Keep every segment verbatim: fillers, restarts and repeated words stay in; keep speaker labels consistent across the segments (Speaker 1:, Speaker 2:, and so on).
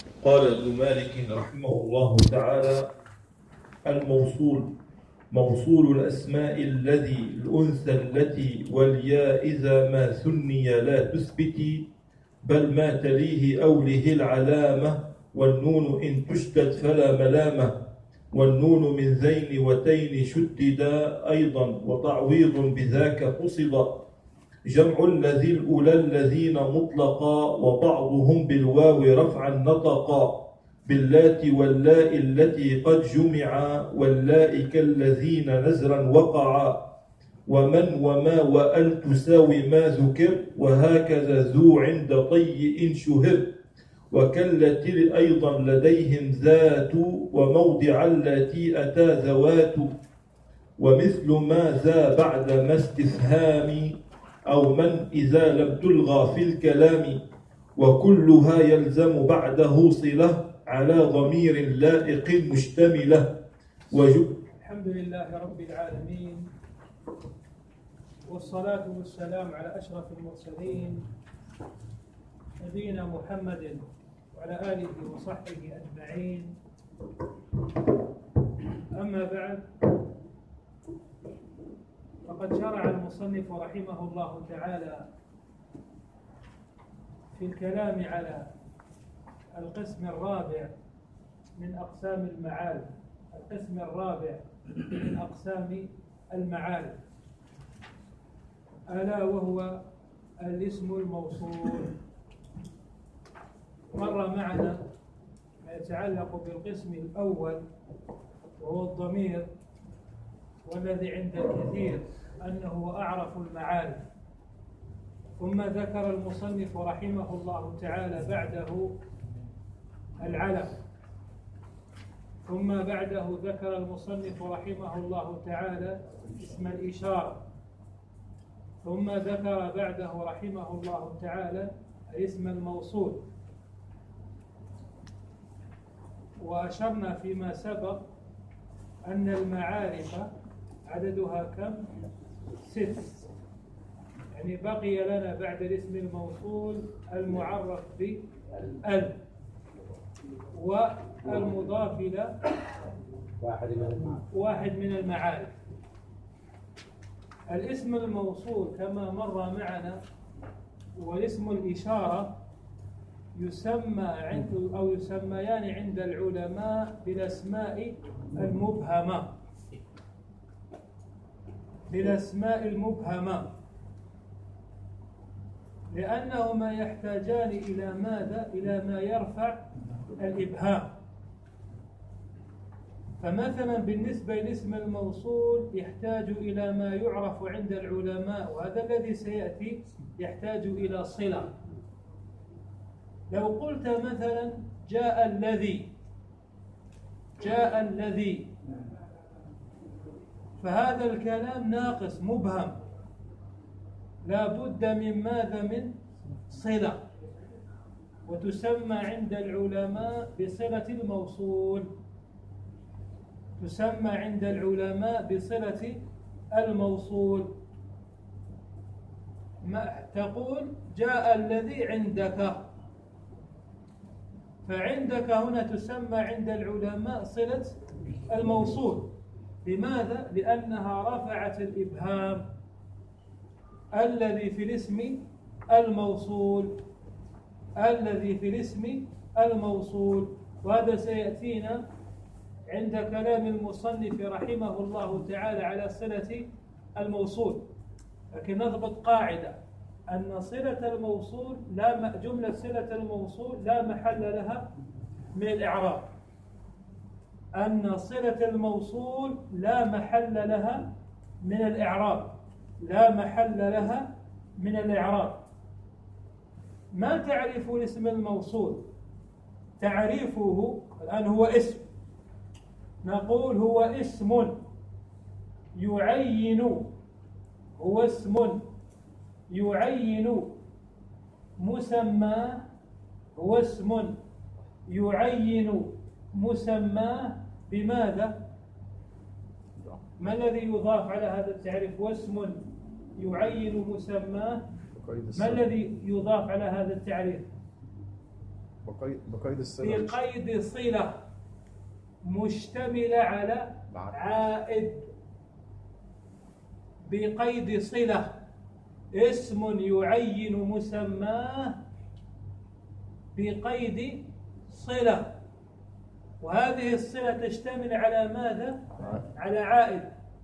Speaker 1: قال ابن مالك رحمه الله تعالى: الموصول موصول الأسماء الذي الأنثى التي والياء إذا ما ثني لا تثبتي، بل ما تليه أوله العلامة، والنون إن تشدد فلا ملامة، والنون من ذين وتين شددا أيضا، وتعويض بذاك قصد، جمع الذي الأولى الذين مطلقا، وبعضهم بالواو رفعا نطقا، باللات واللاء التي قد جمعا، واللاء كالذين نزرا وقعا، ومن وما وأل تساوي ما ذكر، وهكذا ذو عند طي إن شهر، وكالتي أيضا لديهم ذات، وموضع التي أتى ذوات، ومثل ما ذا بعد ما استفهام، أو من إذا لم تلغى في الكلام، وكلها يلزم بعده صلة على ضمير لائق مشتملة.
Speaker 2: الحمد لله رب العالمين، والصلاة والسلام على أشرف المرسلين نبينا محمد وعلى آله وصحبه أجمعين. أما بعد، فقد شرع المصنف رحمه الله تعالى في الكلام على القسم الرابع من أقسام المعارف القسم الرابع من أقسام المعارف ألا وهو الاسم الموصول. مر معنا ما يتعلق بالقسم الأول وهو الضمير، والذي عند الكثير أنه أعرف المعارف، ثم ذكر المصنف رحمه الله تعالى بعده العلم، ثم بعده ذكر المصنف رحمه الله تعالى اسم الإشارة، ثم ذكر بعده رحمه الله تعالى الاسم الموصول. وأشرنا فيما سبق أن المعارف عددها كم؟ ست. يعني بقي لنا بعد الاسم الموصول المعرف بال والمضاف إلى واحد من المعارف. الاسم الموصول كما مر معنا والاسم الإشارة يسمى عند أو يسميان عند العلماء بالأسماء المبهمة بالأسماء المبهمة لأنهما يحتاجان إلى ماذا؟ إلى ما يرفع الإبهام. فمثلا بالنسبة لاسم الموصول يحتاج إلى ما يعرف عند العلماء، وهذا الذي سيأتي يحتاج إلى صلة. لو قلت مثلا جاء الذي جاء الذي فهذا الكلام ناقص مبهم، لا بد من ماذا؟ من صلة، وتسمى عند العلماء بصلة الموصول تسمى عند العلماء بصلة الموصول. ما تقول جاء الذي عندك، فعندك هنا تسمى عند العلماء صلة الموصول. لماذا؟ لأنها رفعت الإبهام الذي في الاسم الموصول الذي في الاسم الموصول وهذا سيأتينا عند كلام المصنف رحمه الله تعالى على صلة الموصول. لكن نضبط قاعدة أن صلة الموصول لا جملة صلة الموصول لا محل لها من الإعراب أن صلة الموصول لا محل لها من الإعراب لا محل لها من الإعراب. ما تعرف الاسم الموصول؟ تعريفه الآن هو اسم، نقول هو اسم يعين هو اسم يعين مسمى هو اسم يعين مسمى بماذا؟ ما الذي يضاف على هذا التعريف؟ واسم يعين مسماه، ما الذي يضاف على هذا التعريف؟
Speaker 3: بقيد بقيد الصلة
Speaker 2: بقيد صلة مشتملة على عائد. بقيد صلة اسم يعين مسماه بقيد صلة، وهذه الصلة تشتمل على ماذا؟ على عائد.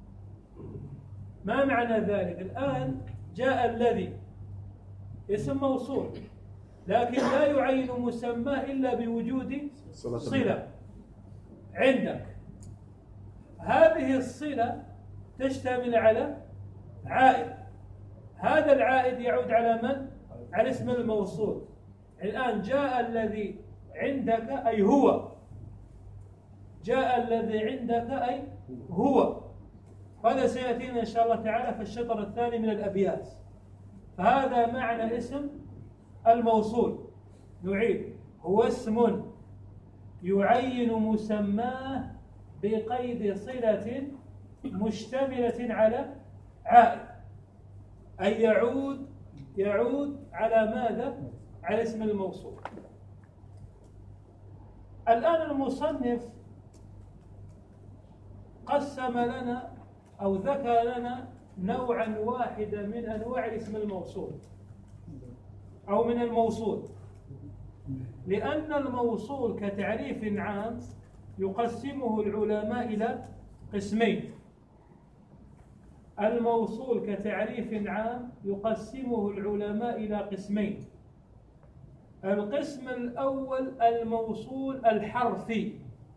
Speaker 2: ما معنى ذلك؟ الآن جاء الذي اسم موصول لكن لا يعين مسماه إلا بوجود صلة عندك. هذه الصلة تشتمل على عائد، هذا العائد يعود على من؟ على اسم الموصول. الآن جاء الذي عندك أي هو، جاء الذي عندك أي هو. هذا سيأتينا إن شاء الله تعالى في الشطر الثاني من الأبيات. فهذا معنى اسم الموصول. نعيد: هو اسم يعين مسماه بقيد صلة مشتملة على عائد، أي يعود يعود على ماذا؟ على اسم الموصول. الآن المصنف قسم لنا أو ذكر لنا نوعا واحدا من أنواع اسم الموصول أو من الموصول، لأن الموصول كتعريف عام يقسمه العلماء إلى قسمين. الموصول كتعريف عام يقسمه العلماء إلى قسمين. القسم الأول الموصول الحرفي.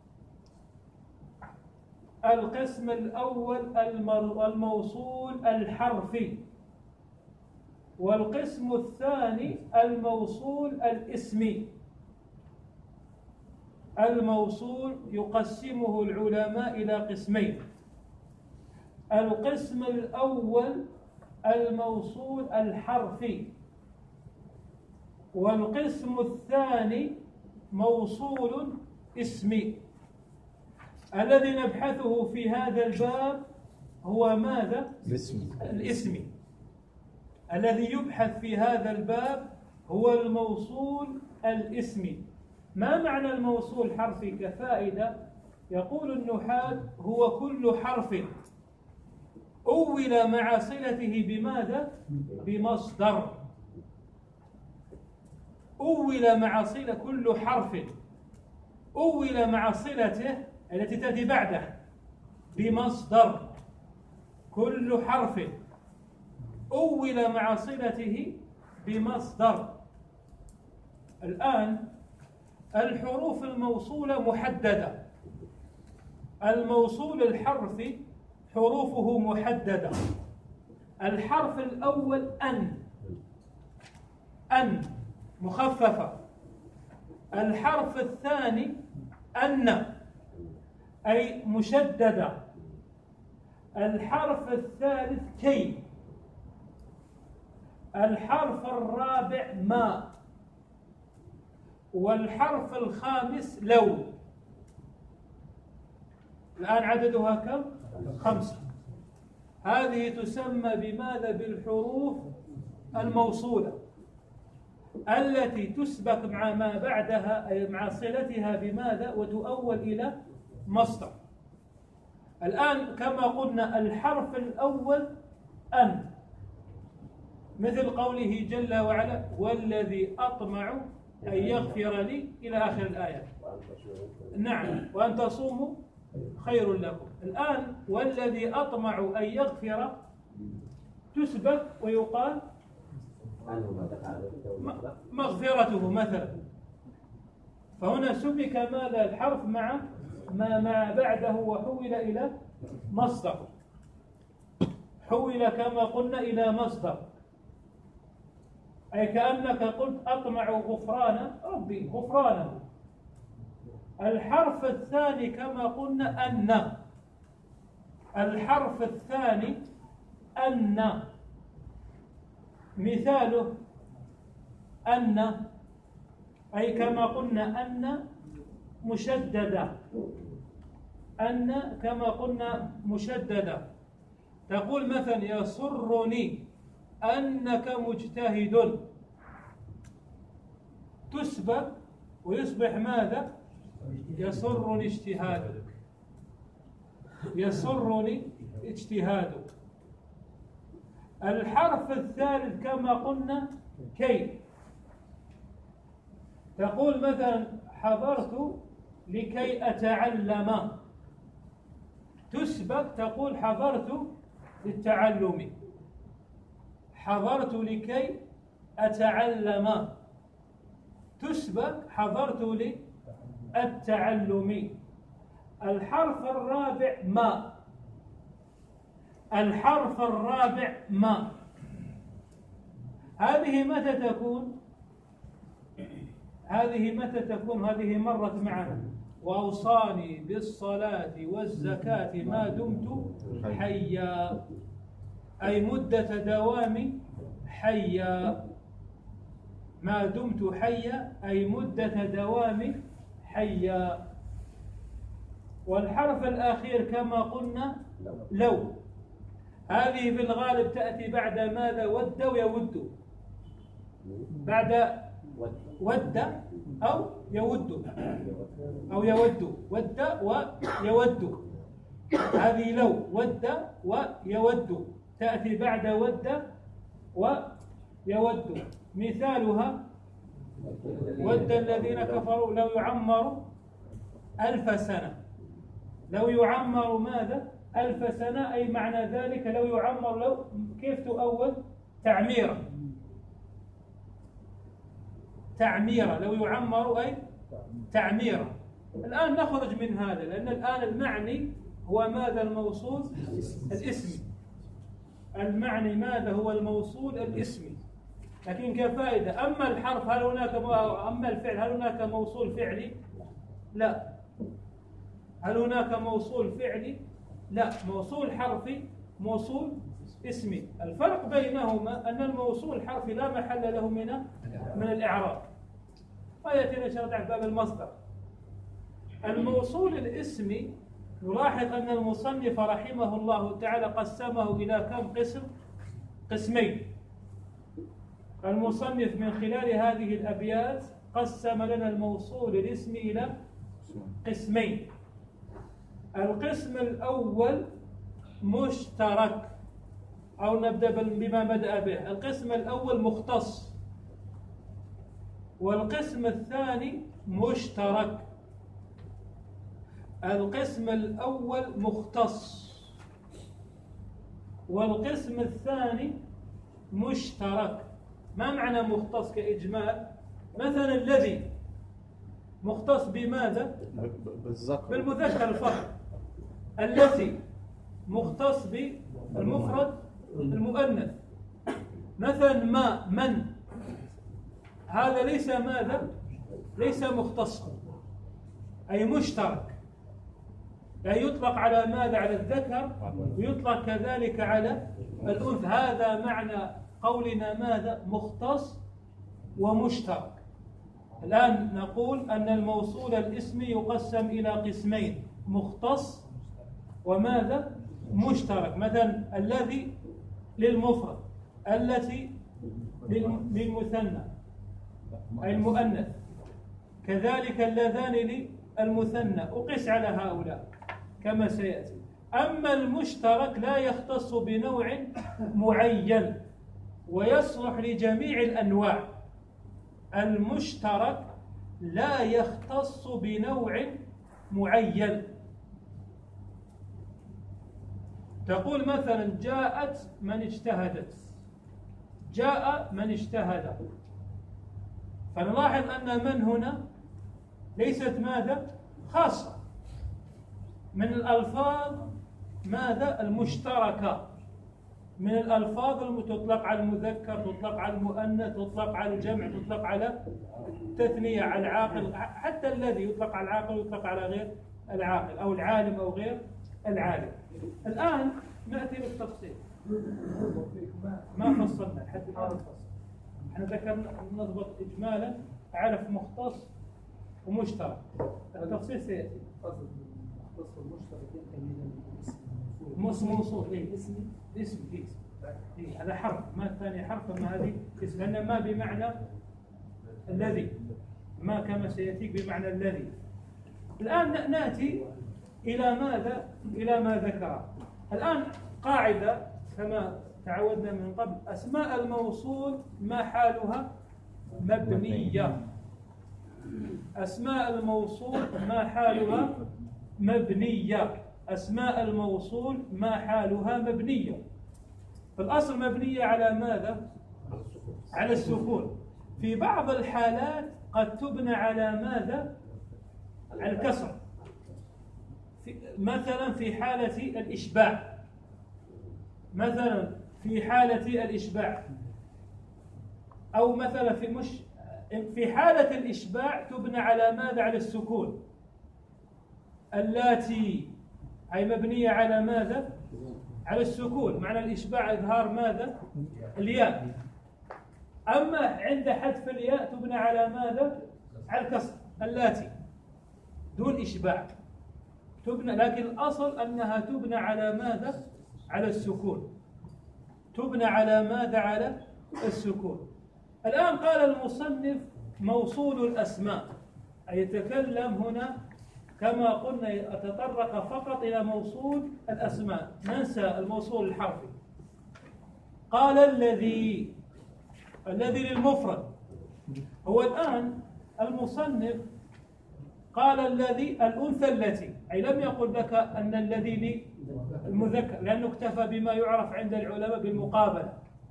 Speaker 2: القسم الأول الموصول الحرفي. والقسم الثاني الموصول الاسمي. الموصول يقسمه العلماء إلى قسمين. القسم الأول الموصول الحرفي، والقسم الثاني موصول اسمي. الذي نبحثه في هذا الباب هو ماذا؟
Speaker 3: الاسمي.
Speaker 2: الاسمي. الذي يبحث في هذا الباب هو الموصول الاسمي. ما معنى الموصول الحرفي كفائدة؟ يقول النحاة: هو كل حرف أول مع صلته بماذا؟ بمصدر. أول مع صلة، كل حرف أول مع صلته التي تأتي بعده بمصدر. كل حرف أول مع صلته بمصدر. الآن الحروف الموصولة محددة. الموصول الحرفي حروفه محددة. الحرف الأول أن، أن مخففة. الحرف الثاني أن أي مشددة. الحرف الثالث كي. الحرف الرابع ما. والحرف الخامس لو. الآن عددها كم؟ خمسة. هذه تسمى بماذا؟ بالحروف الموصولة التي تسبق مع ما بعدها أي مع صلتها بماذا؟ وتؤول إلى مصدر. الآن كما قلنا الحرف الأول أن، مثل قوله جل وعلا: والذي أطمع أن يغفر لي إلى آخر الآية. نعم، وأن تصوموا خير لكم. الآن والذي أطمع أن يغفر تسبق ويقال مغفرته مثلا. فهنا سبك ماذا؟ الحرف مع ما ما بعده وحول إلى مصدر. حول كما قلنا إلى مصدر، أي كأنك قلت أطمع غفران ربي، غفرانه. الحرف الثاني كما قلنا أن. الحرف الثاني أن، مثاله أن أي كما قلنا أن مشددة. أن كما قلنا مشددة. تقول مثلا: يسرني أنك مجتهد. تسبق ويصبح ماذا؟ يسرني اجتهادك، يسرني اجتهادك. الحرف الثالث كما قلنا كي. تقول مثلا حضرت لكي أتعلم، تسبق تقول حضرت للتعلم، حضرت لكي أتعلم، تسبق حضرت للتعلم. الحرف الرابع ما، الحرف الرابع ما، هذه متى تكون؟ هذه متى تكون؟ هذه مرت معنا: وأوصاني بالصلاة والزكاة ما دمت حيا، أي مدة دوام حيا، ما دمت حيا أي مدة دوام حيا. والحرف الأخير كما قلنا لو، هذه في الغالب تأتي بعد ماذا؟ ود ويود، بعد ود أو يود، أو يود، ود ويود، هذه لو ود ويود تأتي بعد ود ويود. مثالها: ود الذين كفروا لو يعمر ألف سنة، لو يعمر ماذا؟ ألف سنة، أي معنى ذلك لو يعمر، لو كيف تؤول؟ تعميرا، تعميرا، لو يعمر أي تعميرا. الآن نخرج من هذا، لأن الآن المعني هو ماذا؟ الموصول الاسمي. المعني ماذا؟ هو الموصول الاسمي. لكن كفائدة، أما الحرف هل هناك، أما الفعل هل هناك موصول فعلي؟ لا. هل هناك موصول فعلي؟ لا. موصول حرفي، موصول اسمي. الفرق بينهما أن الموصول الحرفي لا محل له من من الإعراب، ويأتينا شرح باب المصدر. الموصول الاسمي نلاحظ أن المصنف رحمه الله تعالى قسمه إلى كم قسم؟ قسمين. المصنف من خلال هذه الأبيات قسم لنا الموصول الاسمي إلى قسمين. القسم الأول مشترك، أو نبدأ بما بدأ به. القسم الأول مختص، والقسم الثاني مشترك. القسم الأول مختص، والقسم الثاني مشترك. ما معنى مختص كإجمال؟ مثلا الذي مختص بماذا؟ بالمذكر الفرد. الذي مختص بالمفرد المؤنث. مثلا ما، من، هذا ليس ماذا؟ ليس مختصا، أي مشترك، أي يطلق على ماذا؟ على الذكر، ويطلق كذلك على الأنثى. هذا معنى قولنا ماذا؟ مختص ومشترك. الآن نقول أن الموصول الاسمي يقسم إلى قسمين: مختص وماذا؟ مشترك. مثلا الذي للمفرد، التي للمثنى أي المؤنث، كذلك اللذان للمثنى، أقيس على هؤلاء كما سيأتي. أما المشترك لا يختص بنوع معين ويصلح لجميع الأنواع. المشترك لا يختص بنوع معين. تقول مثلا جاءت من اجتهدت، جاء من اجتهد. فنلاحظ أن من هنا ليست ماذا؟ خاصة، من الألفاظ ماذا؟ المشتركة، من الألفاظ المتطلق على المذكر، تطلق على المؤنث، تطلق على الجمع، تطلق على التثنية، على العاقل، حتى الذي يطلق على العاقل ويطلق على غير العاقل، أو العالم أو غير العالم. الآن نأتي للتفصيل. ما فصلنا لحد الآن الفصل، احنا ذكرنا نضبط إجمالا، عرف مختص ومشترك. التفصيل سيأتي.
Speaker 3: مختص ومشترك من
Speaker 2: اسم موصول، إيه اسم اسم اسم إيه هذا حرف، ما الثاني حرف، أما هذه اسم، لأن ما بمعنى الذي، ما كما سيأتيك بمعنى الذي. الآن نأتي إلى ماذا؟ إلى ما ذكر. الآن قاعدة كما تعودنا من قبل: أسماء الموصول ما حالها مبنية. أسماء الموصول ما حالها مبنية. أسماء الموصول ما حالها مبنية. فالأصل مبنية على ماذا؟ على السكون. في بعض الحالات قد تبنى على ماذا؟ على الكسر. في مثلا في حالة الإشباع، مثلا في حالة الإشباع أو مثلا في مش في حالة الإشباع تبنى على ماذا؟ على السكون. اللاتي أي مبنية على ماذا؟ على السكون. معنى الإشباع إظهار ماذا؟ الياء. أما عند حذف الياء تبنى على ماذا؟ على الكسر. اللاتي دون إشباع تبنى، لكن الأصل أنها تبنى على ماذا؟ على السكون. تبنى على ماذا؟ على السكون. الآن قال المصنف موصول الأسماء، أي يتكلم هنا كما قلنا يتطرق فقط إلى موصول الأسماء، ننسى الموصول الحرفي. قال الذي، الذي للمفرد. هو الآن المصنف قال الذي الأنثى التي، أي لم يقل لك أن الذي للمذكر، لأنه اكتفى بما يعرف عند العلماء بالمقابلة.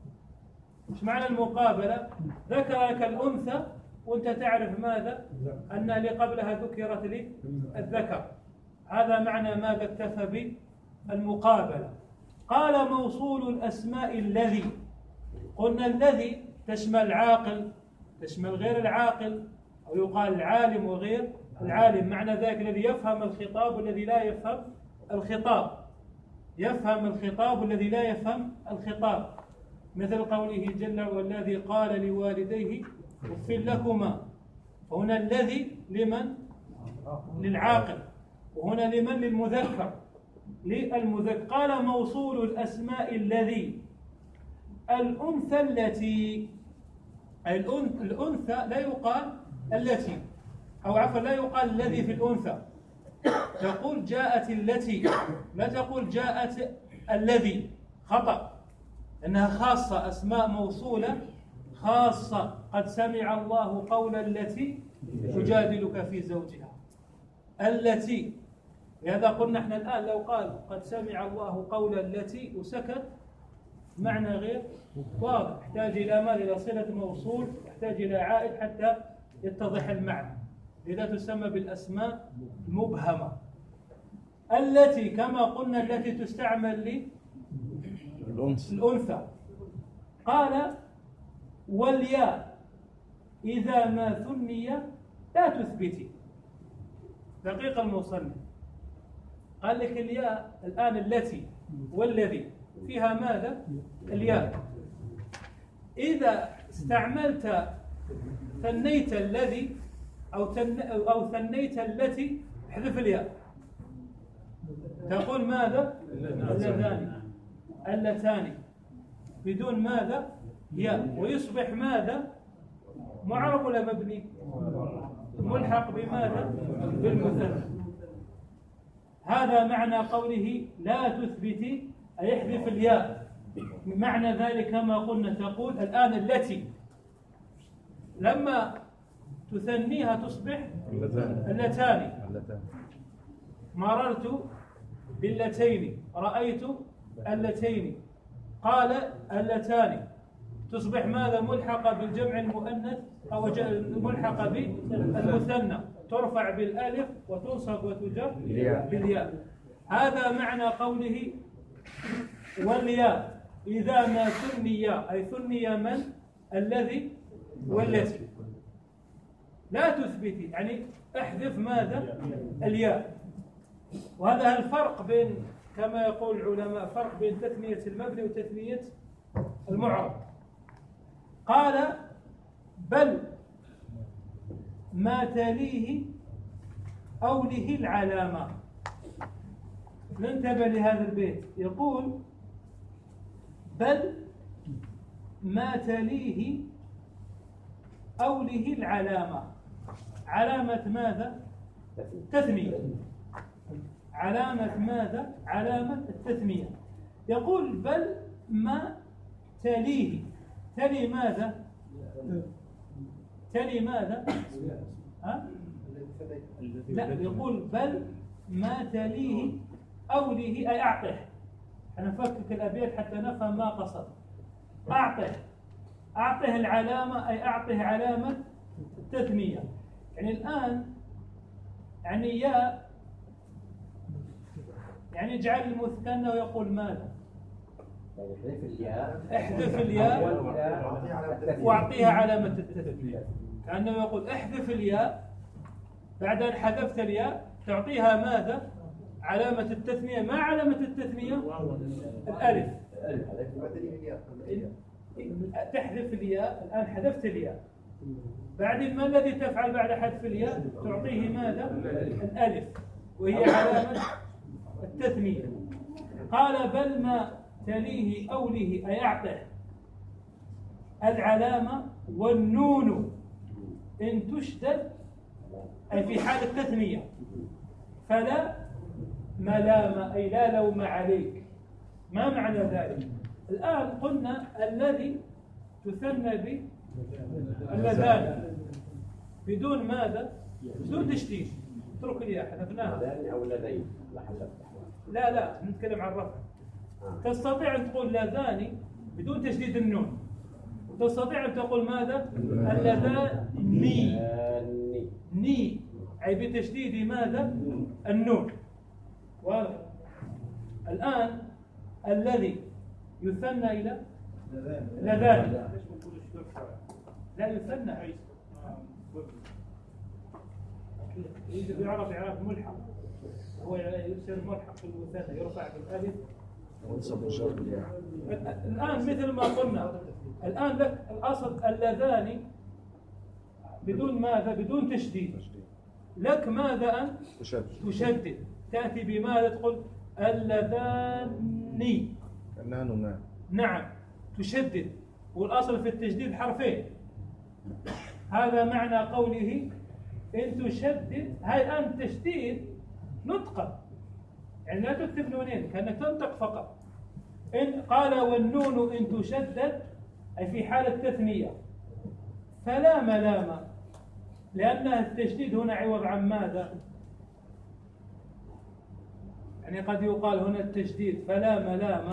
Speaker 2: مش معنى المقابلة؟ ذكر لك الأنثى وأنت تعرف ماذا؟ أن اللي قبلها ذكرت لي الذكر. هذا معنى ماذا اكتفى بالمقابلة. قال موصول الأسماء الذي. قلنا الذي تشمل عاقل، تشمل غير العاقل، أو يقال العالم وغير العالم. معنى ذلك الذي يفهم الخطاب والذي لا يفهم الخطاب. يفهم الخطاب والذي لا يفهم الخطاب، مثل قوله جل: والذي قال لوالديه اف لكما. هنا الذي لمن؟ للعاقل، وهنا لمن؟ للمذكر، للمذكر. قال موصول الأسماء الذي الأنثى التي. الأنثى لا يقال التي، أو عفوا لا يقال الذي في الأنثى. تقول جاءت التي، لا تقول جاءت الذي. خطأ، أنها خاصة، أسماء موصولة خاصة. قد سمع الله قول التي تجادلك في زوجها. التي، لهذا قلنا احنا الآن لو قال قد سمع الله قول التي وسكت معنى غير واضح، يحتاج إلى مال، إلى صلة موصول، يحتاج إلى عائد حتى يتضح المعنى. لذا تسمى بالأسماء المبهمة. التي كما قلنا التي تستعمل للأنثى. قال والياء إذا ما ثني لا تثبتي. دقيق المصنف قال لك الياء الآن التي والذي فيها ماذا؟ الياء. إذا استعملت ثنيت الذي أو تن أو ثنيت التي احذف الياء، تقول ماذا؟ اللذان، اللتان، بدون ماذا؟ ياء، ويصبح ماذا؟ معرب ولا مبني؟ ملحق بماذا؟ بالمثنى. هذا معنى قوله لا تثبتي، أي احذف الياء. معنى ذلك كما قلنا تقول الآن التي لما تثنيها تصبح اللتان. مررت باللتين، رأيت اللتين، قال اللتان، تصبح ماذا؟ ملحقة بالجمع المؤنث أو ملحقة بالمثنى، ترفع بالالف وتنصب وتجر بالياء. هذا معنى قوله والياء إذا ما ثني، أي ثني من؟ الذي والتي. لا تثبتي يعني احذف ماذا؟ الياء. وهذا الفرق بين، كما يقول العلماء، فرق بين تثنية المبني وتثنية المعرب. قال بل ما تليه أو له العلامة. ننتبه لهذا البيت، يقول بل ما تليه أو له العلامة. علامة ماذا؟ تثنية. علامة ماذا؟ علامة التثنية. يقول بل ما تليه، تلي ماذا؟ تلي ماذا؟ ها؟ لا، يقول بل ما تليه أوليه أي أعطه. أنا نفكك الأبيات حتى نفهم ما قصد. أعطه، أعطه العلامة أي أعطه علامة التثنية. يعني الآن يعني يا يعني اجعل المثنى ويقول ماذا؟ احذف الياء واعطيها علامة التثنية. كأنه يقول احذف الياء، بعد أن حذفت الياء تعطيها ماذا؟ علامة التثنية. ما علامة التثنية؟ الألف. تحذف الياء، الآن حذفت الياء، بعدين ما الذي تفعل بعد حذف الياء؟ تعطيه ماذا؟ الألف، وهي علامة التثنية. قال بل ما تليه أوله أي أعطه العلامة، والنون إن تشدد أي في حال التثنية فلا ملام أي لا لوم عليك. ما معنى ذلك؟ الآن قلنا الذي تثنى به اللذان بدون ماذا؟ بدون تشديد. اترك الياء حذفناها.
Speaker 4: أو اللذين.
Speaker 2: لا لا نتكلم عن الرفع. تستطيع أن تقول لذان بدون تشديد النون، وتستطيع أن تقول ماذا؟ اللذان ني ني أي بتشديد ماذا؟ النون. واضح؟ الآن الذي يثنى إلى لذان لا يثنى، يعرف إعراب ملحق، هو يصير ملحق في المثنى يرفع بالألف. الآن مثل ما قلنا الآن لك الأصل اللذان بدون ماذا؟ بدون تشديد. لك ماذا أن تشدد؟ تأتي بماذا؟ تقول اللذان. نعم تشدد، والأصل في التشديد حرفين. هذا معنى قوله إن تشدد. هاي الآن تشديد نطقا، يعني لا تكتب نونين كأنك تنطق فقط. إن قال والنون إن تشدد أي في حال التثنية فلا ملام، لأن التشديد هنا عوض عن ماذا؟ يعني قد يقال هنا التشديد فلا ملام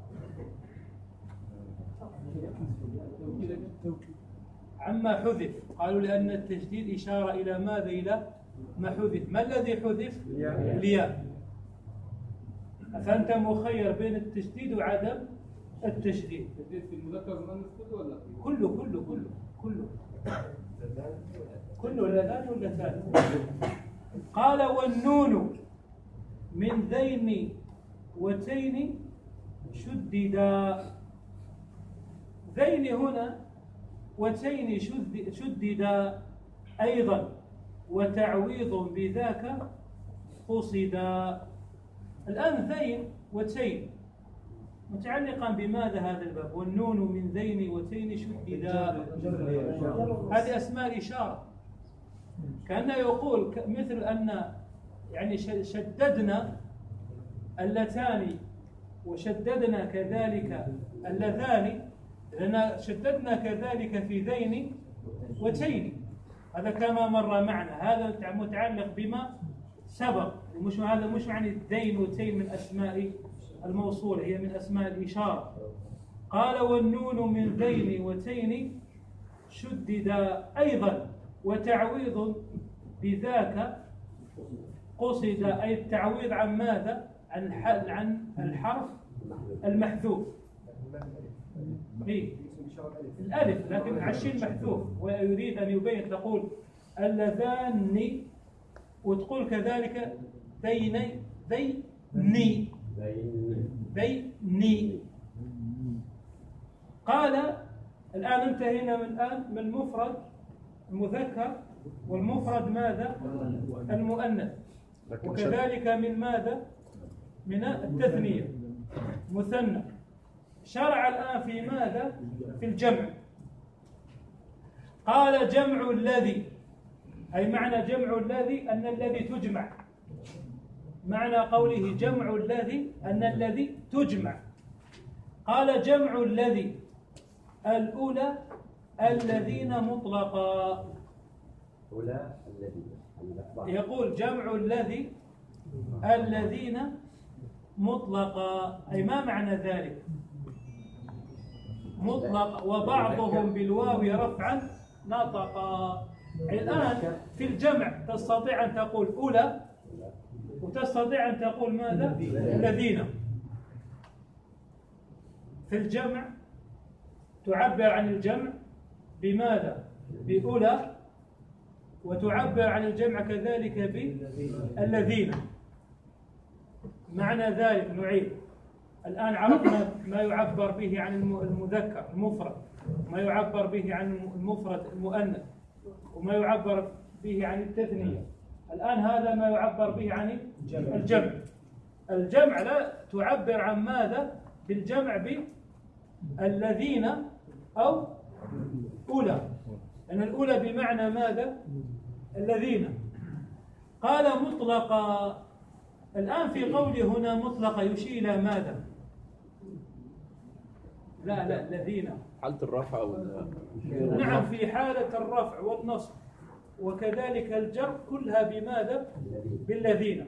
Speaker 2: عما حذف. قالوا لأن التشديد إشارة إلى ماذا؟ إلى ما حذف. ما الذي حذف؟ الياء. فأنت مخير بين التشديد وعدم التشديد.
Speaker 5: في المذكر والمؤنث ولا
Speaker 2: كله كله كله كله كله لذان ولا ثالث. قال والنون من ذين وتين شددا. ذين هنا وتين شددا أيضا، وتعويض بذاك قصدا. الآن ذين وتين متعلقا بماذا هذا الباب؟ والنون من ذين وتين شددا، هذه أسماء الإشارة. كأنه يقول مثل أن يعني شددنا اللتان وشددنا كذلك اللذان، لأن شددنا كذلك في ذين وتين. هذا كما مر معنا، هذا متعلق بما سبق. مش هذا مش معنى ذين وتين من أسماء الموصولة، هي من أسماء الإشارة. قال والنون من ذين وتين شددا أيضا، وتعويض بذاك قصد أي التعويض عن ماذا؟ عن عن الحرف المحذوف. إيه؟ الألف، لكن عشين محذوف، ويريد أن يبين تقول اللذان وتقول كذلك ذيني ذيني ذيني. قال الآن انتهينا من الآن من المفرد المذكر، والمفرد ماذا؟ المؤنث. وكذلك من ماذا؟ من التثنية مثنى. شرع الآن في ماذا؟ في الجمع. قال جمع الذي أي معنى جمع الذي أن الذي تجمع، معنى قوله جمع الذي أن الذي تجمع. قال جمع الذي الأولى الذين مطلقا.
Speaker 4: أولى الذين،
Speaker 2: يقول جمع الذي الذين مطلقا، أي ما معنى ذلك؟ مطلق وبعضهم بالواو رفعا نطقا. الآن في الجمع تستطيع أن تقول أولى وتستطيع أن تقول ماذا؟ الذين. في الجمع تعبر عن الجمع بماذا؟ بأولى، وتعبر عن الجمع كذلك بالذين. معنى ذلك نعيد. الآن عرفنا ما يعبر به عن المذكر المفرد، وما يعبر به عن المفرد المؤنث، وما يعبر به عن التثنية. الآن هذا ما يعبر به عن الجمع. الجمع لا تعبر عن ماذا؟ بالجمع بالذين أو أولى، لأن الأولى بمعنى ماذا؟ الذين. قال مطلقا. الآن في قوله هنا مطلقا يشير إلى ماذا؟ لا لا الذين
Speaker 6: حالة الرفع وال...
Speaker 2: نعم، في حالة الرفع والنصب وكذلك الجر كلها بماذا؟ بالذين.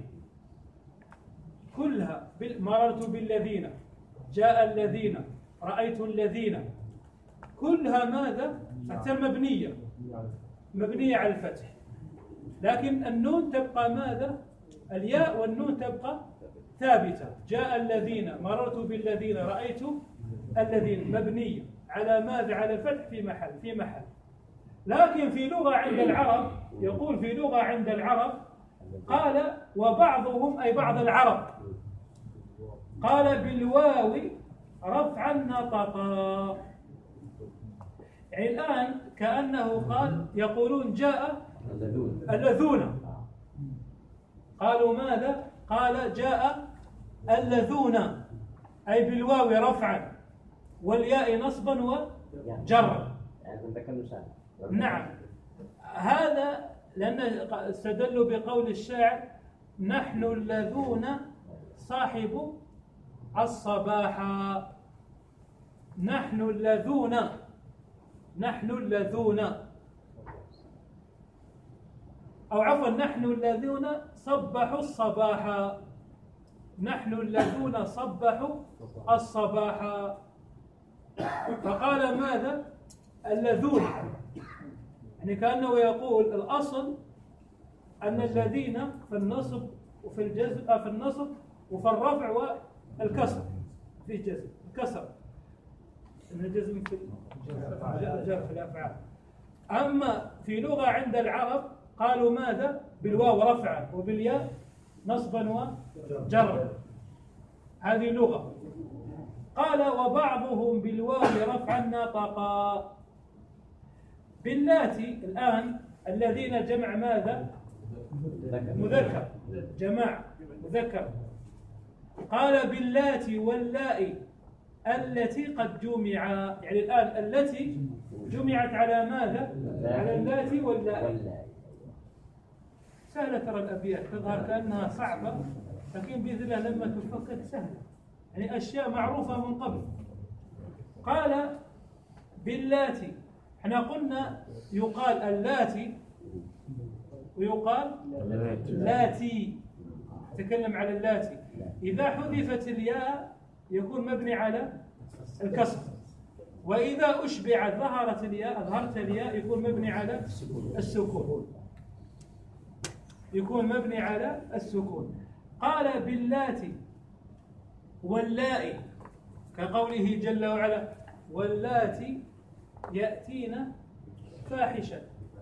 Speaker 2: كلها مررت بالذين، جاء الذين، رأيت الذين، كلها ماذا؟ حتى المبنية مبنية على الفتح، لكن النون تبقى ماذا؟ الياء والنون تبقى ثابتة. جاء الذين، مررت بالذين، رأيت الذين، مبنية على ماذا؟ على الفتح في محل في محل. لكن في لغة عند العرب، يقول في لغة عند العرب، قال وبعضهم أي بعض العرب، قال بالواو رفعا نطقا. يعني الآن كأنه قال، يقولون جاء اللذون، قالوا ماذا؟ قال جاء اللذون، أي بالواو رفعا والياء نصبا وجرا. نعم، هذا لأن استدلوا بقول الشاعر نحن الذون صاحب الصباح. نحن الذون، نحن الذون، أو عفوا نحن الذين صبحوا الصباح. نحن الذين صبحوا الصباح. فقال ماذا؟ الذون، يعني كأنه يقول الأصل أن الذين في النصب وفي الجزم، في النصب وفي الرفع والكسر، في الجزم الكسر، إن الجزم في الجر في الأفعال. أما في لغة عند العرب قالوا ماذا؟ بالواو رفعا وبالياء نصبا وجرا. هذه لغة. قال وبعضهم بالواو رفعا نطقا. باللاتي الآن الذين جمع ماذا؟ مذكر، جماعة مذكر. قال باللاتي واللائي التي قد جمع، يعني الآن التي جمعت على ماذا؟ على اللاتي واللائي. سهلة ترى الأبيات، تظهر كأنها صعبة، لكن بإذن الله لما تفكك سهلة، يعني أشياء معروفة من قبل. قال باللاتي، احنا قلنا يقال اللاتي ويقال لاتي، تكلم على اللاتي. إذا حذفت الياء يكون مبني على الكسر، وإذا أشبعت ظهرت الياء، أظهرت الياء، يكون مبني على السكون، يكون مبني على السكون. قال باللاتي واللائي، كقوله جل وعلا واللاتي يأتين فاحشة.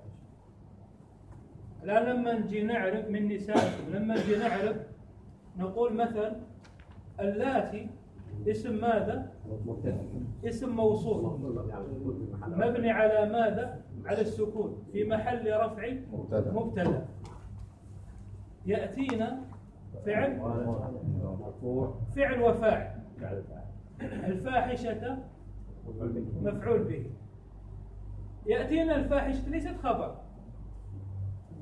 Speaker 2: الآن لما نجي نعرف من نسائكم، لما نجي نعرف نقول مثلا اللاتي اسم ماذا؟ اسم موصول مبني على ماذا؟ على السكون، في محل رفع مبتدأ. يأتينا فعل فعل وفاعل، الفاحشة مفعول به. يأتينا الفاحشة ليست خبر،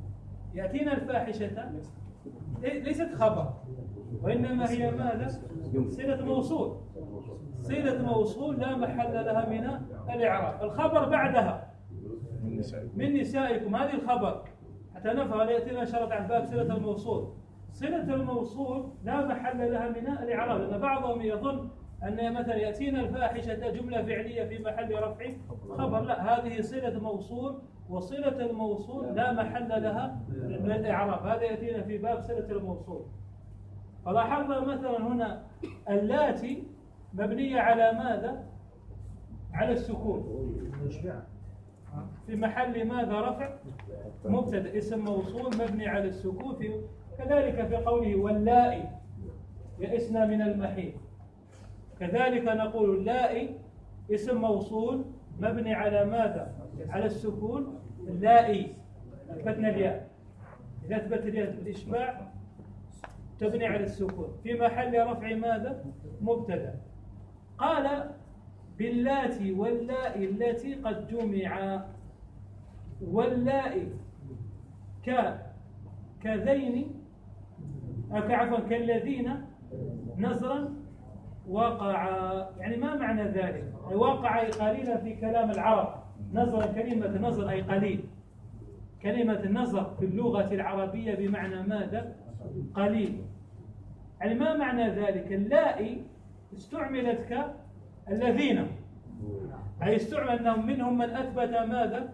Speaker 2: يأتينا الفاحشة ليست خبر، وإنما هي ماذا؟ صلة موصول. صلة موصول لا محل لها من الإعراب. الخبر بعدها من نسائكم، هذه الخبر حتى نفهم. يأتينا شرط عن باب صلة الموصول. صلة الموصول لا محل لها من الإعراب، لأن بعضهم يظن أن مثلا يأتينا الفاحشة جملة فعلية في محل رفع خبر. لا، هذه صلة موصول، وصلة الموصول لا محل لها من الإعراب. هذا يأتينا في باب صلة الموصول. فلاحظنا مثلا هنا اللاتي مبنية على ماذا؟ على السكون، في محل ماذا؟ رفع مبتدأ، اسم موصول مبني على السكون. في كذلك في قوله واللائي يئسن من المحيض، كذلك نقول اللائي اسم موصول مبني على ماذا؟ على السكون. اللائي أثبتنا الياء، إذا أثبت الياء بالإشباع تبني على السكون، في محل رفع ماذا؟ مبتدأ. قال باللاتي واللائي التي قد جمعا، واللائي ك كذين عفوا كالذين نظرا وقعا. يعني ما معنى ذلك؟ أي وقع أي قليلا في كلام العرب. نظرا، كلمة نظر أي قليل. كلمة النظر في اللغة العربية بمعنى ماذا؟ قليل. يعني ما معنى ذلك؟ اللائي استعملت كالذين، أي استعمل أنهم منهم من أثبت ماذا؟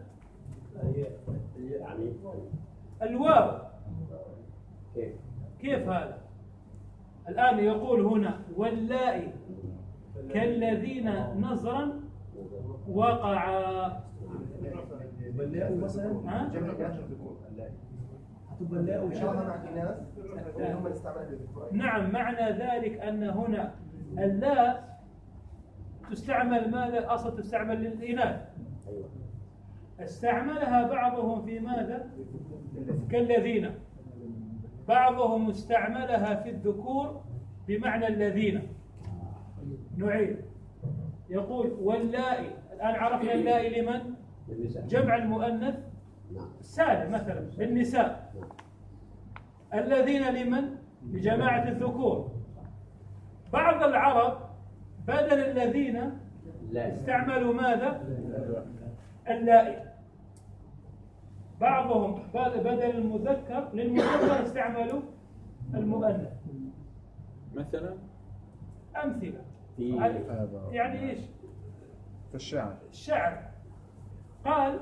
Speaker 2: الواو. كيف هذا؟ الآن يقول هنا واللائي كالذين نظرا وقعا.
Speaker 3: واللاء مثلا جمع كانت الذكور، اللائي هتبقى اللاء وشرها مع الناس هم اللي استعملوا الذكور.
Speaker 2: نعم، معنى ذلك أن هنا اللاء تستعمل ماذا؟ أصلا تستعمل للإناث، استعملها بعضهم في ماذا؟ كالذين. بعضهم استعملها في الذكور بمعنى الذين. نعيد، يقول واللائي. الآن عرفنا اللائي لمن؟ جمع المؤنث سالم مثلا للنساء. الذين لمن؟ لجماعة الذكور. بعض العرب بدل الذين استعملوا ماذا؟ اللائي. بعضهم بدل المذكر للمذكر استعملوا المؤنث.
Speaker 6: مثلا
Speaker 2: أمثلة يعني إيش؟
Speaker 6: في الشعر.
Speaker 2: الشعر قال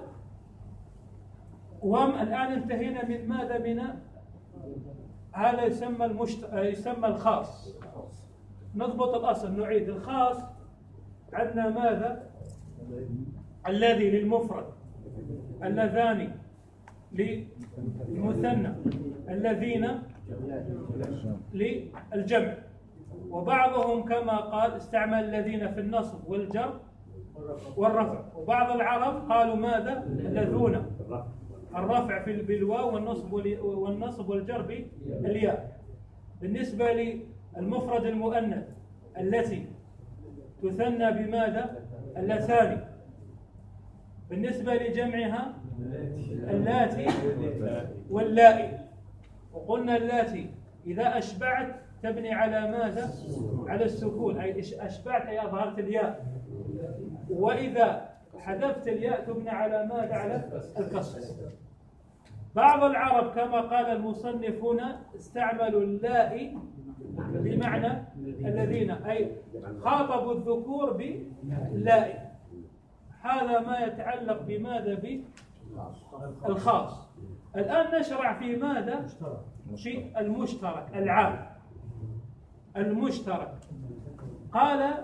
Speaker 2: وم. الآن انتهينا من ماذا؟ من هذا يسمى المشت... يسمى الخاص. نضبط الأصل، نعيد. الخاص عندنا ماذا؟ الذي للمفرد، اللذان للمثنى، الذين للجمع. وبعضهم كما قال استعمل الذين في النصب والجر والرفع. وبعض العرب قالوا ماذا؟ الذون، الرفع في بالواو والنصب والنصب والجر بالياء. بالنسبة للمفرد المؤنث التي تثنى بماذا؟ اللتان. بالنسبة لجمعها اللاتي واللائي. وقلنا اللاتي إذا أشبعت تبني على ماذا؟ على السكون، أي أشبعت أي أظهرت الياء. وإذا حذفت الياء تبنى على ماذا؟ على الكسر. بعض العرب كما قال المصنف هنا استعملوا اللائي بمعنى الذين، أي خاطبوا الذكور باللائي. هذا ما يتعلق بماذا؟ بالخاص. الآن نشرع في ماذا؟ في المشترك العام. المشترك قال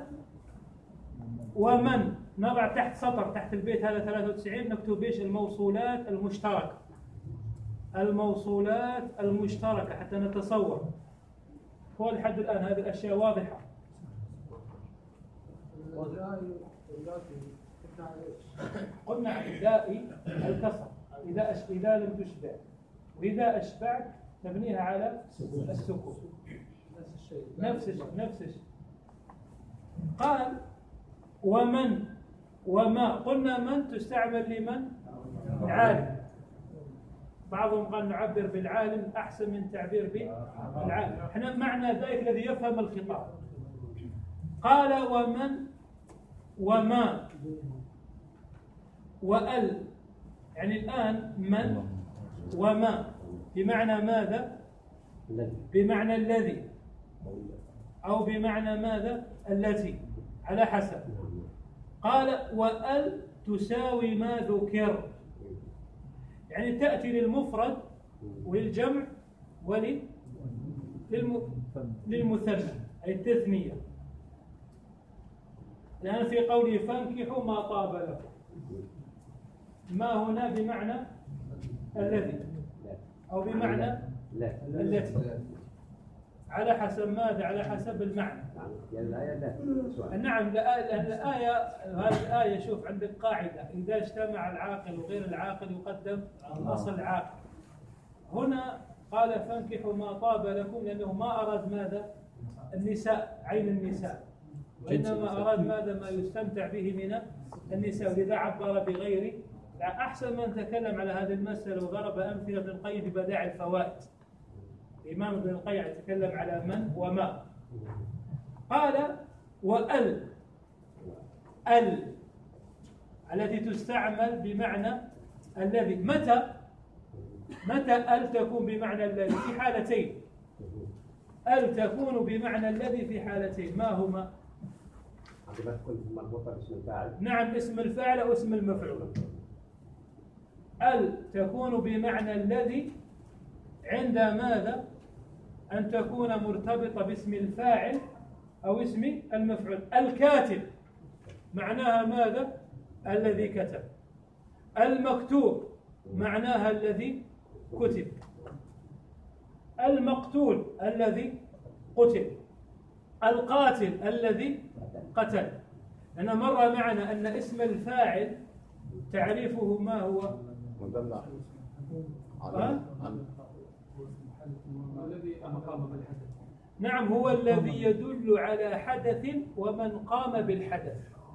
Speaker 2: ومن. نضع تحت سطر تحت البيت هذا ثلاثة وتسعين نكتب ايش؟ الموصولات المشتركة. الموصولات المشتركة حتى نتصور. هو لحد الآن هذه الأشياء واضحة. قلنا عن اللائي الكسر إذا أش... إذا لم تشبع، وإذا أشبعت تبنيها على السكون. نفس الشيء نفس الشيء. قال ومن وما. قلنا من تستعمل لمن؟ عالم. بعضهم قال نعبر بالعالم أحسن من تعبير بالعالم. احنا معنى ذلك الذي يفهم الخطاب. قال ومن وما وأل، يعني الآن من وما بمعنى ماذا؟ بمعنى الذي، أو بمعنى ماذا؟ التي، على حسب. قال وأل تساوي ما ذكر، يعني تأتي للمفرد وللجمع ول للمثنى أي التثنية. لأن في قوله فانكحوا ما طاب لكم، ما هنا بمعنى الذي أو بمعنى التي، على حسب ماذا؟ على حسب المعنى. نعم. الآية، هذه الآية شوف عندك قاعدة، إذا اجتمع العاقل وغير العاقل يقدم أصل العاقل. هنا قال فانكحوا ما طاب لكم، لأنه ما أراد ماذا؟ النساء، عين النساء، وإنما أراد ماذا؟ ما يستمتع به من النساء، ولذا عبر بغير. أحسن من تكلم على هذه المسألة وضرب أمثلة ابن القيم في بدائع الفوائد. الإمام ابن القيم يتكلم على من وما. قال وأل، أل التي تستعمل بمعنى الذي. متى متى أل تكون بمعنى الذي؟ في حالتين. أل تكون بمعنى الذي في حالتين، ما هما؟
Speaker 4: عندما تكون مربوطة باسم الفاعل.
Speaker 2: نعم، اسم الفاعل أو اسم المفعول. أل تكون بمعنى الذي عند ماذا؟ أن تكون مرتبطة باسم الفاعل أو اسم المفعول. الكاتب معناها ماذا؟ الذي كتب. المكتوب معناها الذي كتب. المقتول الذي قتل. القاتل الذي قتل. أنا مر معنا أن اسم الفاعل تعريفه ما هو؟
Speaker 6: مدلع
Speaker 2: على
Speaker 5: الذي قام بالحدث.
Speaker 2: نعم، هو الذي يدل على حدث ومن قام بالحدث.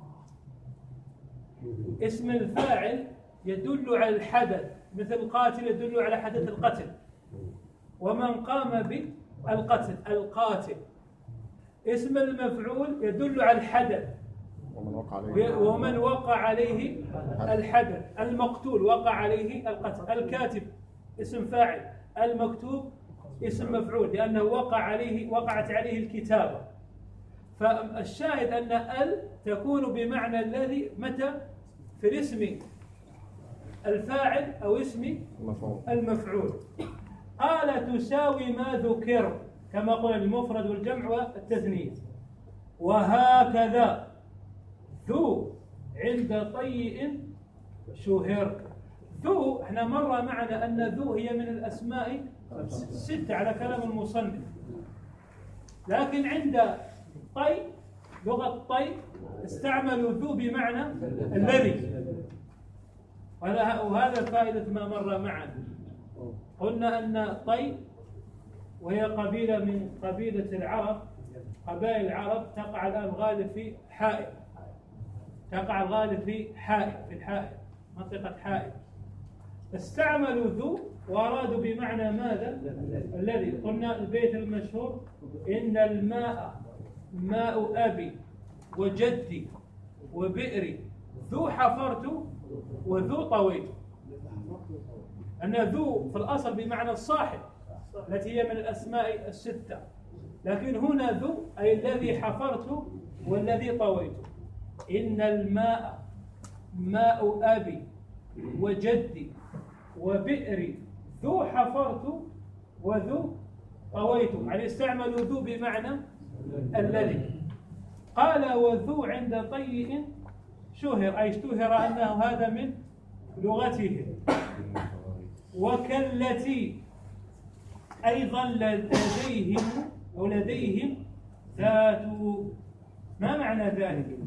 Speaker 2: اسم الفاعل يدل على الحدث، مثل القاتل يدل على حدث القتل، ومن قام بالقتل القاتل. اسم المفعول يدل على الحدث
Speaker 6: ومن وقع عليه,
Speaker 2: ومن وقع عليه الحدث. المقتول وقع عليه القتل. الكاتب اسم فاعل، المكتوب اسم مفعول، لأنه وقع عليه وقعت عليه الكتابة. فالشاهد أن ال تكون بمعنى الذي متى؟ في الاسم الفاعل أو اسم المفعول. قال تساوي ما ذكر، كما قلنا المفرد والجمع والتثنية. وهكذا ذو عند طيء شهر. ذو احنا مر معنا أن ذو هي من الأسماء الستة على كلام المصنف، لكن عند طي لغة طي استعملوا ذو بمعنى الذي، وهذا فائدة ما مر معنا. قلنا أن طي وهي قبيلة من قبيلة العرب، قبائل العرب تقع الآن غالب في حائط، تقع الغالب في حائط، في الحائط، منطقة حائط. استعملوا ذو وأرادوا بمعنى ماذا؟ الذي. قلنا البيت المشهور إن الماء ماء أبي وجدي وبئري ذو حفرت وذو طويت. أن ذو في الأصل بمعنى الصاحب التي هي من الأسماء الستة، لكن هنا ذو أي الذي حفرت والذي طويت. إن الماء ماء أبي وجدي وبئري ذو حفرت وذو طويت، يعني استعملوا ذو بمعنى الذي. قال وذو عند طيء شهر، أي اشتهر أنه هذا من لغته. وكالتي أيضا لديهم أو لديهم ذات. ما معنى ذلك؟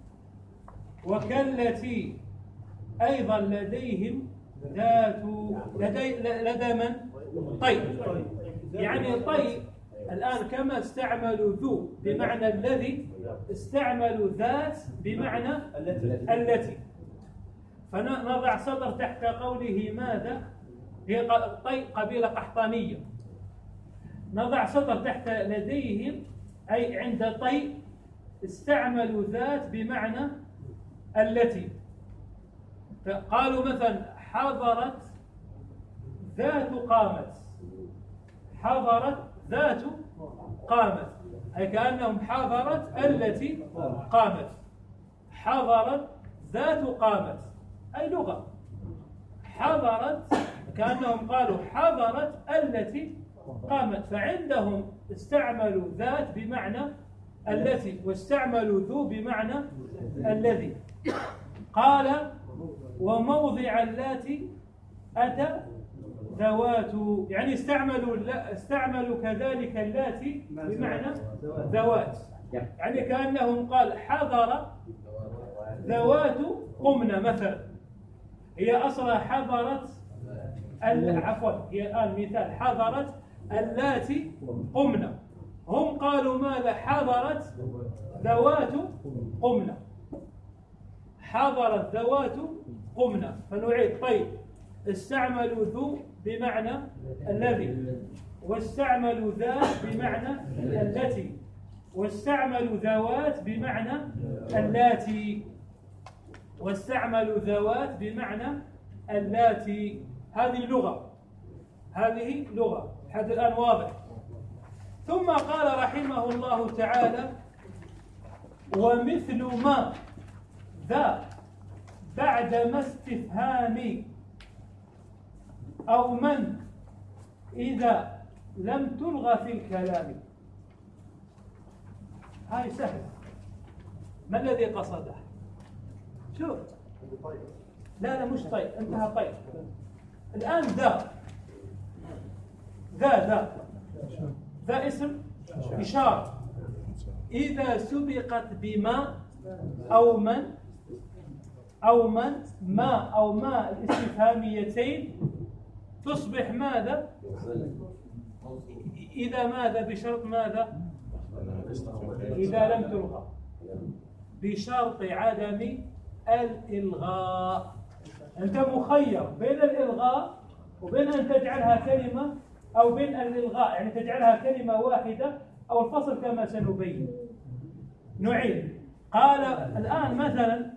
Speaker 2: وكالتي أيضا لديهم ذات، لدي لدى من؟ طي. يعني طي الآن كما استعملوا ذو بمعنى الذي استعملوا ذات بمعنى التي. فنضع صدر تحت قوله ماذا؟ هي طي قبيلة قحطانية. نضع سطر تحت لديهم أي عند طي استعملوا ذات بمعنى التي. قالوا مثلا حضرت ذات قامت، حضرت ذات قامت، أي كأنهم حضرت التي قامت، حضرت ذات قامت، أي لغة. حضرت كأنهم قالوا حضرت التي قامت، فعندهم استعملوا ذات بمعنى التي واستعملوا ذو بمعنى الذي. قال وموضع اللاتي أتى ذوات، يعني استعملوا استعملوا كذلك اللاتي بمعنى ذوات، يعني كأنهم قال حضر ذوات قمنا مثلا، هي أصلا حضرت عفوا هي الآن مثال حضرت اللاتي قمنا، هم قالوا ماذا؟ حضرت ذوات قمنا، حضرت ذوات قمنا. فنعيد. طيب استعملوا ذو بمعنى الذي، واستعملوا ذات بمعنى التي، واستعملوا ذوات بمعنى اللاتي، واستعملوا ذوات بمعنى اللاتي. هذه لغة، هذه لغة حد الآن واضح. ثم قال رحمه الله تعالى ومثل ما ذا بعد ما استفهام أو من إذا لم تلغى في الكلام. هاي سهل. ما الذي قصده؟ شوف، لا لا مش طيب، انتهى طيب. الآن ذا ذا ذا ذا اسم إشارة إذا سبقت بما أو من أو من ما أو ما الاستفهاميتين تصبح ماذا؟ إذا ماذا؟ بشرط ماذا؟ إذا لم تلغى، بشرط عدم الإلغاء. أنت مخير بين الإلغاء وبين أن تجعلها كلمة، أو بين الإلغاء يعني تجعلها كلمة واحدة أو الفصل كما سنبين. نعيد. قال الآن مثلا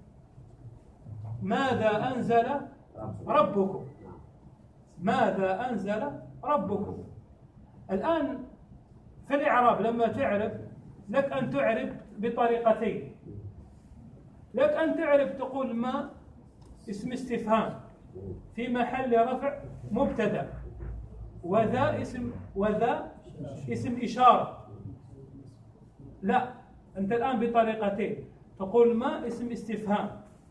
Speaker 2: ماذا أنزل ربكم، ماذا أنزل ربكم. الآن في الإعراب لما تعرف لك أن تعرف بطريقتين. لك أن تعرف تقول ما اسم استفهام في محل رفع مبتدأ، وذا اسم وذا اسم إشارة. لا، أنت الآن بطريقتين، تقول ما اسم استفهام،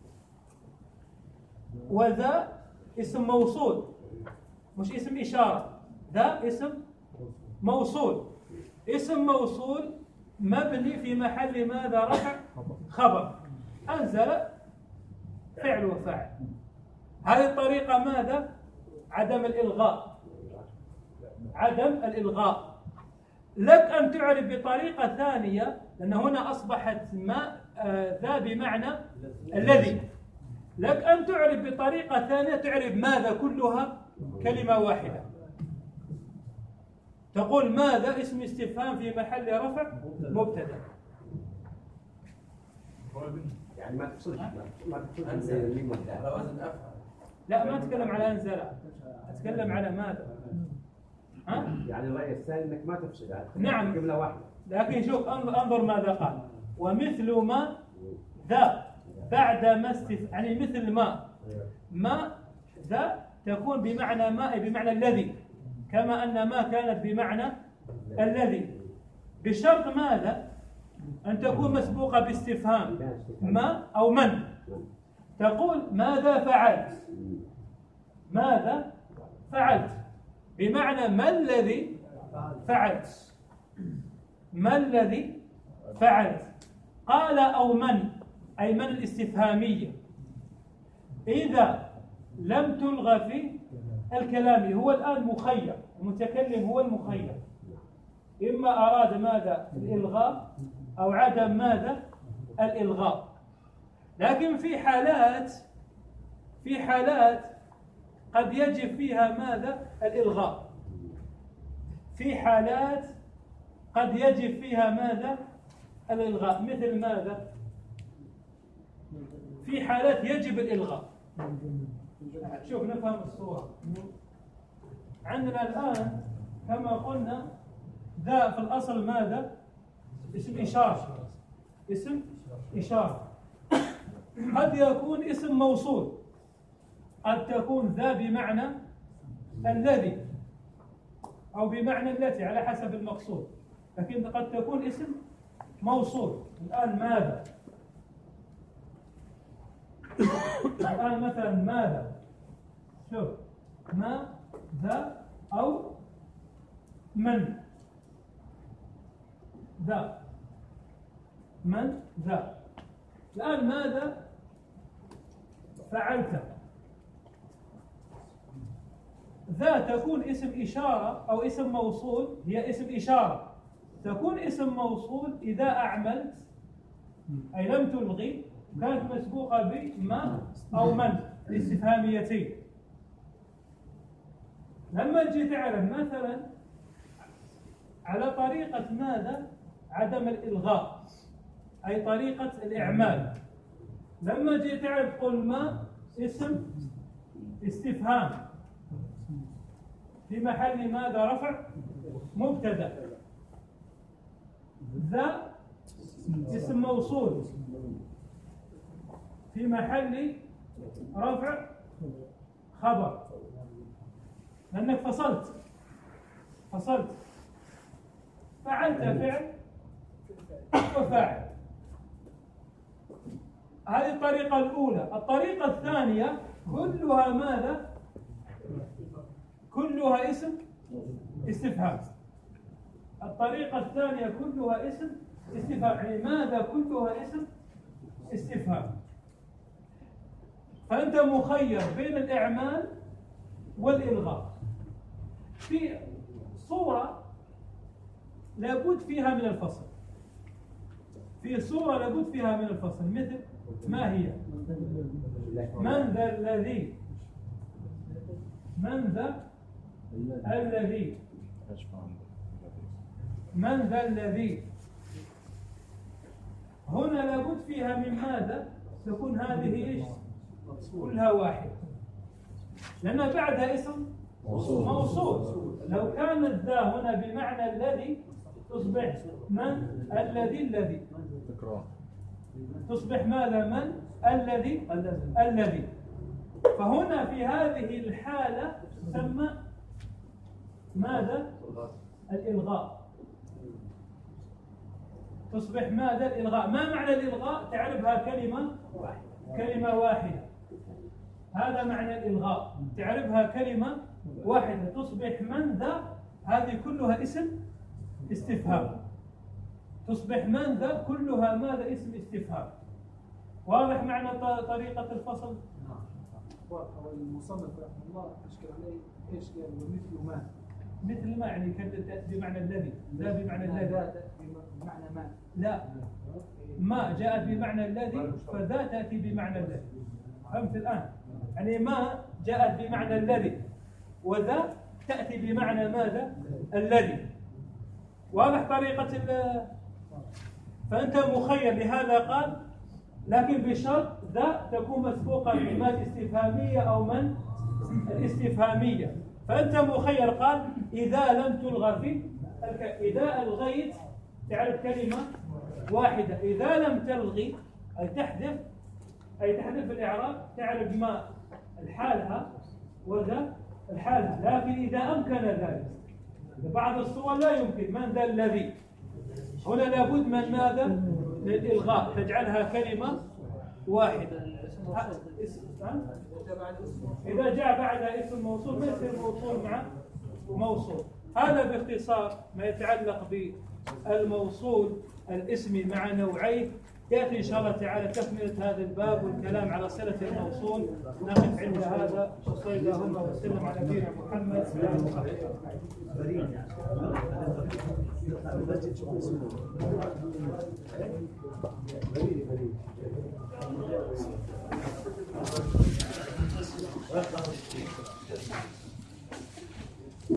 Speaker 2: وذا اسم موصول مش اسم إشارة، ذا اسم موصول. اسم موصول مبني في محل ماذا؟ رفع خبر. أنزل فعل وفاعل. هذه الطريقة ماذا؟ عدم الإلغاء، عدم الإلغاء. لك أن تعرف بطريقة ثانية، لأن هنا أصبحت ما آه ذا بمعنى الذي. لك أن تعرف بطريقة ثانية تعرف ماذا كلها كلمة واحدة. تقول ماذا اسم استفهام في محل رفع مبتدأ.
Speaker 4: يعني ما تقصدش ما تقصدش الميم والدال.
Speaker 2: لا، ما أتكلم على أنزل، أتكلم على ماذا. ها؟
Speaker 4: يعني الرأي الثاني انك ما تفصل،
Speaker 2: نعم،
Speaker 4: جملة واحدة.
Speaker 2: لكن شوف انظر ماذا قال. ومثل ما ذا بعد ما استف، يعني مثل ما ما ذا تكون بمعنى ما، بمعنى الذي، كما أن ما كانت بمعنى الذي، بشرط ماذا؟ أن تكون مسبوقة باستفهام ما أو من. تقول ماذا فعلت، ماذا فعلت بمعنى ما الذي فعلت، ما الذي فعلت. قال أو من، أي من الاستفهامية، إذا لم تلغى في الكلام. هو الآن مخير، المتكلم هو المخير، إما أراد ماذا؟ الإلغاء أو عدم ماذا؟ الإلغاء. لكن في حالات في حالات قد يجب فيها ماذا؟ الإلغاء. في حالات قد يجب فيها ماذا؟ الإلغاء. مثل ماذا؟ في حالات يجب الإلغاء. شوف نفهم الصورة. عندنا الآن كما قلنا ذا في الأصل ماذا؟ اسم إشارة. اسم إشارة. قد يكون اسم موصول، قد تكون ذا بمعنى الذي أو بمعنى التي على حسب المقصود، لكن قد تكون اسم موصول. الآن ماذا؟ الآن مثلا ماذا؟ شوف ما ذا أو من ذا، من ذا. الآن ماذا فعلت؟ ذا تكون اسم إشارة أو اسم موصول. هي اسم إشارة تكون اسم موصول إذا أعملت أي لم تلغي، كانت مسبوقة بما أو من الاستفهاميتين. لما تجي تعرف مثلا على طريقة ماذا؟ عدم الإلغاء أي طريقة الإعمال. لما جي تعرف قل ما اسم استفهام في محل ماذا؟ رفع مبتدأ. ذا اسم موصول في محل رفع خبر، لأنك فصلت فصلت فعلت فعل وفاعل. هذه الطريقة الأولى. الطريقة الثانية كلها ماذا؟ كلها اسم استفهام. الطريقة الثانية كلها اسم استفهام، يعني ماذا كلها اسم استفهام. فأنت مخير بين الإعمال والإلغاء. في صورة لابد فيها من الفصل، في صورة لابد فيها من الفصل. مثل ما هي؟ من ذا الذي؟ من ذا الذي؟ من ذا الذي؟ هنا لابد فيها من ماذا؟ تكون هذه ايش؟ كلها واحدة، لأن بعدها اسم موصول. موصول. لو كانت ذا هنا بمعنى الذي تصبح من الذي الذي تصبح ماذا؟ من الذي الذي. فهنا في هذه الحالة تسمى ماذا؟ الإلغاء. تصبح ماذا؟ الإلغاء. ما معنى الإلغاء؟ تعرفها كلمة كلمة واحدة. هذا معنى الإلغاء، تعرفها كلمة واحدة. تصبح من ذا، هذه كلها اسم استفهام. تصبح من ذا كلها ماذا؟ اسم استفهام. واضح معنى طريقة الفصل؟
Speaker 5: نعم. والمصنف رحمه الله أشكل عليه إيش قال؟ مثل ما.
Speaker 2: مثل ما يعني كانت بمعنى الذي، لا بمعنى الذي.
Speaker 5: بمعنى ما.
Speaker 2: لا، ما جاءت بمعنى الذي، فذا تأتي بمعنى الذي. فهمت الآن؟ يعني ما جاءت بمعنى الذي، وذا تأتي بمعنى ماذا؟ الذي. واضح طريقة ال فأنت مخير. لهذا قال لكن بشرط ذا تكون مسبوقة بما الاستفهامية أو من الاستفهامية. فأنت مخير. قال إذا لم تلغى في الك... إذا ألغيت تعرف كلمة واحدة. إذا لم تلغي أي تحذف أي تحذف الإعراب تعرف ما الحالها وذا الحالها. لكن إذا أمكن ذلك بعض الصور لا يمكن. من ذا الذي؟ هنا لابد من ماذا؟ للإلغاء، تجعلها كلمة واحدة. إذا جاء بعدها اسم موصول ما يصير موصول مع موصول. هذا باختصار ما يتعلق بالموصول الاسمي مع نوعيه. يأتي إن شاء الله تعالى تكملة هذا الباب والكلام على صلة الموصول. نقف عند هذا. وصلى اللهم وسلم على نبينا محمد وعلى آله وصحبه.